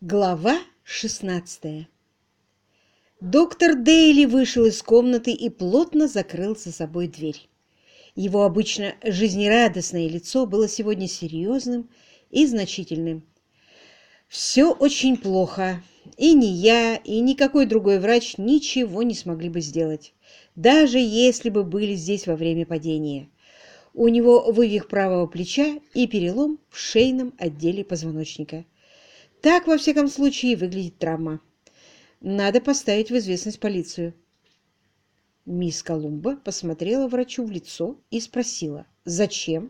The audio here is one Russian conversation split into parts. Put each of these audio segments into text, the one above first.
Глава 16. Доктор Дейли вышел из комнаты и плотно закрыл за собой дверь. Его обычно жизнерадостное лицо было сегодня серьезным и значительным. «Все очень плохо. И ни я, и никакой другой врач ничего не смогли бы сделать, даже если бы были здесь во время падения. У него вывих правого плеча и перелом в шейном отделе позвоночника. Так, во всяком случае, выглядит травма. Надо поставить в известность полицию». Мисс Колумба посмотрела врачу в лицо и спросила: «Зачем?»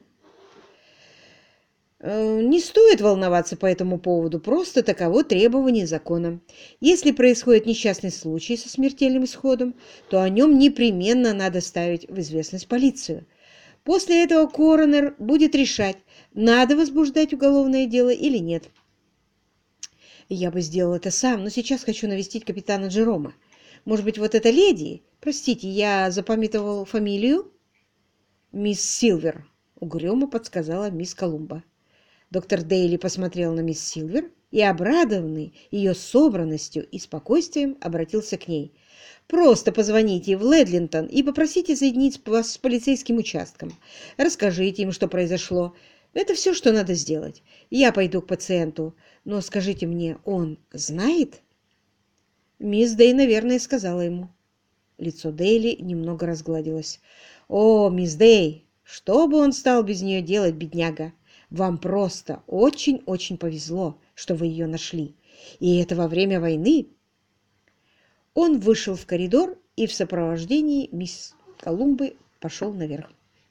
«Не стоит волноваться по этому поводу, просто таково требование закона. Если происходит несчастный случай со смертельным исходом, то о нем непременно надо ставить в известность полицию. После этого коронер будет решать, надо возбуждать уголовное дело или нет». «Я бы сделал это сам, но сейчас хочу навестить капитана Джерома. Может быть, вот эта леди? Простите, я запамятовал фамилию?» «Мисс Силвер», — угрюмо подсказала мисс Колумба. Доктор Дейли посмотрел на мисс Силвер и, обрадованный ее собранностью и спокойствием, обратился к ней. «Просто позвоните в Ледлинтон и попросите соединить вас с полицейским участком. Расскажите им, что произошло. Это все, что надо сделать. Я пойду к пациенту. Но скажите мне, он знает?» Мисс Дэй, наверное, сказала ему. Лицо Дейли немного разгладилось. «О, мисс Дэй, что бы он стал без нее делать, бедняга? Вам просто очень-очень повезло, что вы ее нашли. И это во время войны». Он вышел в коридор и в сопровождении мисс Колумбы пошел наверх.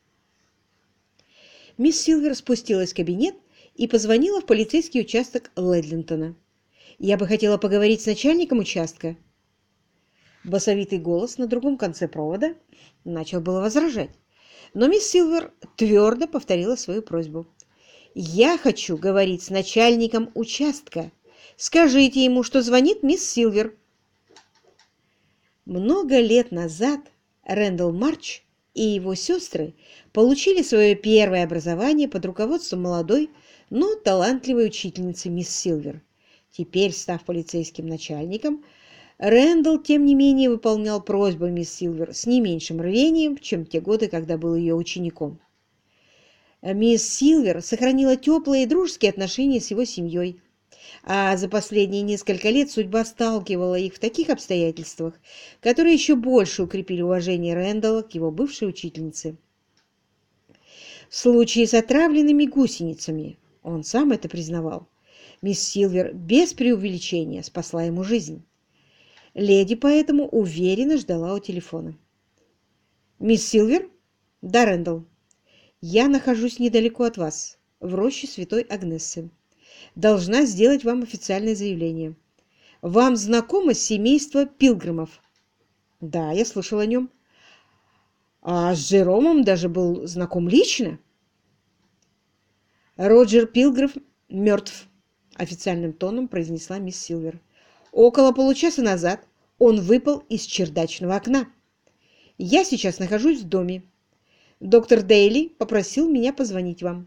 Мисс Силвер спустилась в кабинет и позвонила в полицейский участок Ледлинтона. «Я бы хотела поговорить с начальником участка». Басовитый голос на другом конце провода начал было возражать, но мисс Силвер твердо повторила свою просьбу. «Я хочу говорить с начальником участка. Скажите ему, что звонит мисс Силвер». Много лет назад Рэндалл Марч и его сестры получили свое первое образование под руководством молодой, но талантливой учительницы мисс Силвер. Теперь, став полицейским начальником, Рэндалл, тем не менее, выполнял просьбы мисс Силвер с не меньшим рвением, чем в те годы, когда был ее учеником. Мисс Силвер сохранила теплые и дружеские отношения с его семьей, а за последние несколько лет судьба сталкивала их в таких обстоятельствах, которые еще больше укрепили уважение Рэндалла к его бывшей учительнице. В случае с отравленными гусеницами, он сам это признавал, мисс Силвер без преувеличения спасла ему жизнь. Леди поэтому уверенно ждала у телефона. «Мисс Силвер?» «Да, Рэндалл. Я нахожусь недалеко от вас, в роще Святой Агнессы. Должна сделать вам официальное заявление. Вам знакомо семейство Пилгримов?» «Да, я слышал о нем». «А с Джеромом даже был знаком лично?» «Роджер Пилгрим мертв», — официальным тоном произнесла мисс Силвер. «Около получаса назад он выпал из чердачного окна. Я сейчас нахожусь в доме. Доктор Дейли попросил меня позвонить вам».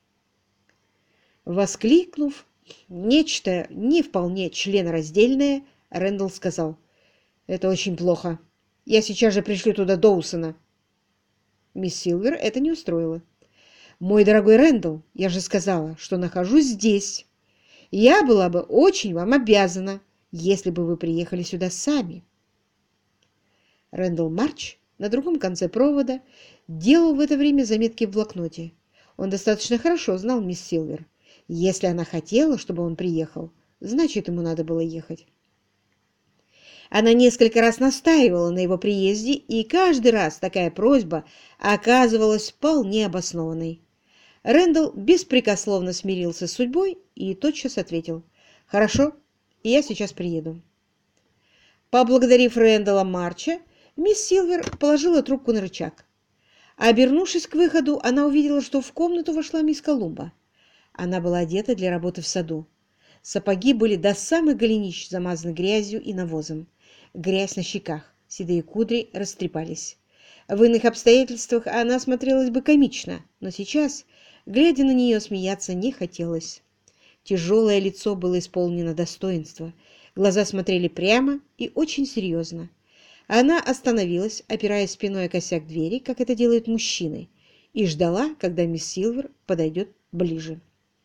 Воскликнув нечто не вполне членораздельное, Рэндалл сказал: «Это очень плохо. Я сейчас же пришлю туда Доусона». Мисс Силвер это не устроило. «Мой дорогой Рэндалл, я же сказала, что нахожусь здесь. Я была бы очень вам обязана, если бы вы приехали сюда сами». Рэндалл Марч на другом конце провода делал в это время заметки в блокноте. Он достаточно хорошо знал мисс Силвер. Если она хотела, чтобы он приехал, значит, ему надо было ехать. Она несколько раз настаивала на его приезде, и каждый раз такая просьба оказывалась вполне обоснованной. Рэндалл беспрекословно смирился с судьбой и тотчас ответил: «Хорошо, я сейчас приеду». Поблагодарив Рэндалла Марча, мисс Силвер положила трубку на рычаг. Обернувшись к выходу, она увидела, что в комнату вошла мисс Колумба. Она была одета для работы в саду. Сапоги были до самых голенищ замазаны грязью и навозом. Грязь на щеках, седые кудри растрепались. В иных обстоятельствах она смотрелась бы комично, но сейчас, глядя на нее, смеяться не хотелось. Тяжелое лицо было исполнено достоинства. Глаза смотрели прямо и очень серьезно. Она остановилась, опираясь спиной о косяк двери, как это делают мужчины, и ждала, когда мисс Силвер подойдет ближе.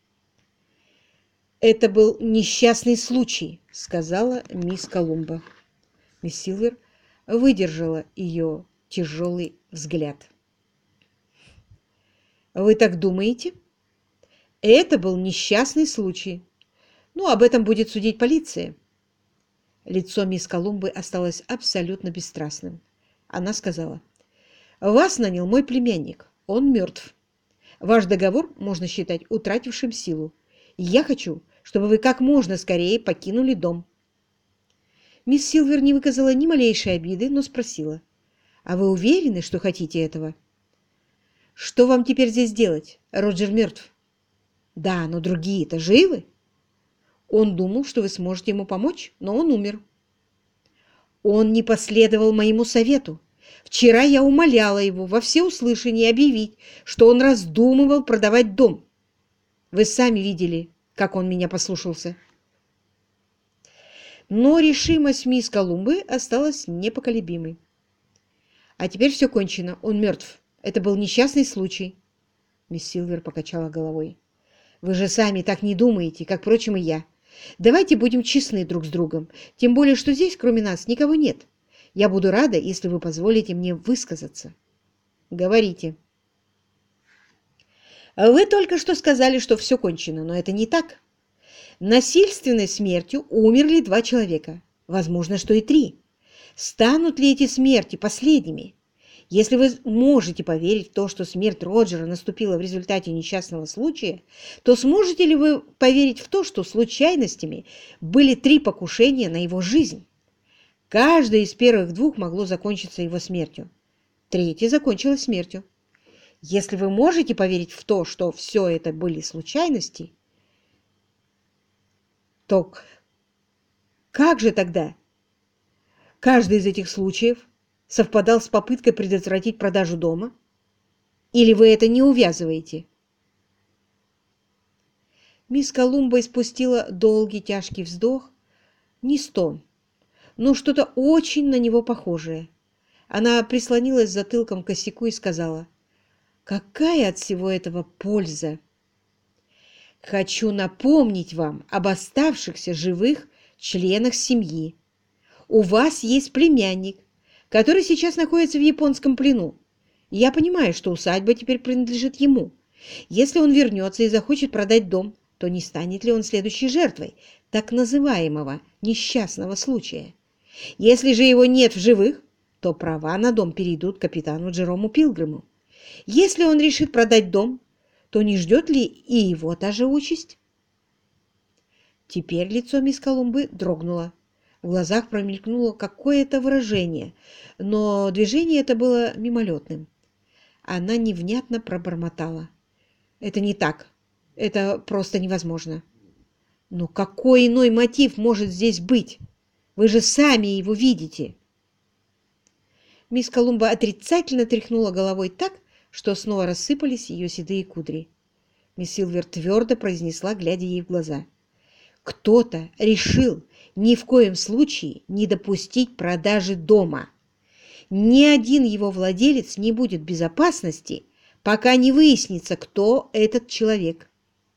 «Это был несчастный случай», — сказала мисс Колумба. Мисс Силвер выдержала ее тяжелый взгляд. «Вы так думаете?» «Это был несчастный случай. Ну, об этом будет судить полиция». Лицо мисс Колумбы осталось абсолютно бесстрастным. Она сказала: «Вас нанял мой племянник. Он мертв. Ваш договор можно считать утратившим силу. И я хочу, чтобы вы как можно скорее покинули дом». Мисс Силвер не выказала ни малейшей обиды, но спросила: «А вы уверены, что хотите этого?» «Что вам теперь здесь делать? Роджер мертв». «Да, но другие-то живы?» «Он думал, что вы сможете ему помочь, но он умер». «Он не последовал моему совету. Вчера я умоляла его во всеуслышание объявить, что он раздумывал продавать дом. Вы сами видели, как он меня послушался». Но решимость мисс Колумбы осталась непоколебимой. «А теперь все кончено. Он мертв. Это был несчастный случай». Мисс Силвер покачала головой. «Вы же сами так не думаете, как, впрочем, и я. Давайте будем честны друг с другом, тем более, что здесь, кроме нас, никого нет. Я буду рада, если вы позволите мне высказаться». «Говорите». «Вы только что сказали, что все кончено, но это не так. Насильственной смертью умерли 2 человека, возможно, что и 3. Станут ли эти смерти последними? Если вы можете поверить в то, что смерть Роджера наступила в результате несчастного случая, то сможете ли вы поверить в то, что случайностями были 3 покушения на его жизнь? Каждое из первых 2 могло закончиться его смертью. Третье закончилось смертью. Если вы можете поверить в то, что все это были случайности, то как же тогда каждый из этих случаев совпадал с попыткой предотвратить продажу дома? Или вы это не увязываете?» Мисс Колумба испустила долгий тяжкий вздох, не стон, но что-то очень на него похожее. Она прислонилась затылком к косяку и сказала: «Какая от всего этого польза?» «Хочу напомнить вам об оставшихся живых членах семьи. У вас есть племянник, который сейчас находится в японском плену. Я понимаю, что усадьба теперь принадлежит ему. Если он вернется и захочет продать дом, то не станет ли он следующей жертвой так называемого несчастного случая? Если же его нет в живых, то права на дом перейдут капитану Джерому Пилгриму. Если он решит продать дом, то не ждет ли и его та же участь?» Теперь лицо мисс Колумбы дрогнуло. В глазах промелькнуло какое-то выражение, но движение это было мимолетным. Она невнятно пробормотала: «Это не так. Это просто невозможно». «Но какой иной мотив может здесь быть? Вы же сами его видите». Мисс Колумба отрицательно тряхнула головой так, что снова рассыпались ее седые кудри. Мисс Силвер твердо произнесла, глядя ей в глаза: «Кто-то решил ни в коем случае не допустить продажи дома. Ни один его владелец не будет в безопасности, пока не выяснится, кто этот человек».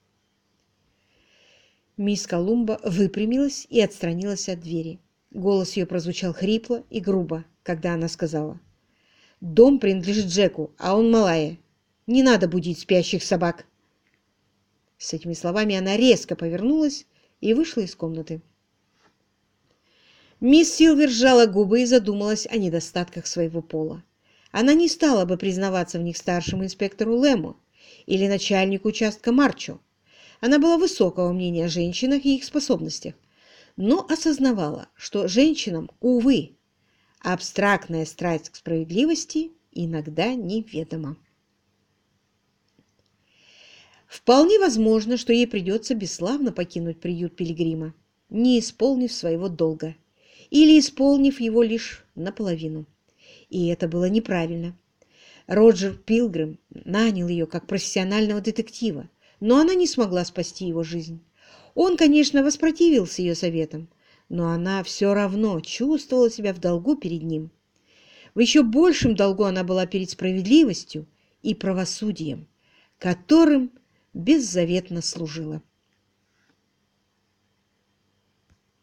Мисс Колумба выпрямилась и отстранилась от двери. Голос ее прозвучал хрипло и грубо, когда она сказала: «Дом принадлежит Джеку, а он малая. Не надо будить спящих собак». С этими словами она резко повернулась и вышла из комнаты. Мисс Силвер сжала губы и задумалась о недостатках своего пола. Она не стала бы признаваться в них старшему инспектору Лэму или начальнику участка Марчу. Она была высокого мнения о женщинах и их способностях, но осознавала, что женщинам, увы, абстрактная страсть к справедливости иногда неведома. Вполне возможно, что ей придется бесславно покинуть приют Пилигрима, не исполнив своего долга, или исполнив его лишь наполовину. И это было неправильно. Роджер Пилгрим нанял ее как профессионального детектива, но она не смогла спасти его жизнь. Он, конечно, воспротивился ее советам, но она все равно чувствовала себя в долгу перед ним. В еще большем долгу она была перед справедливостью и правосудием, которым беззаветно служила.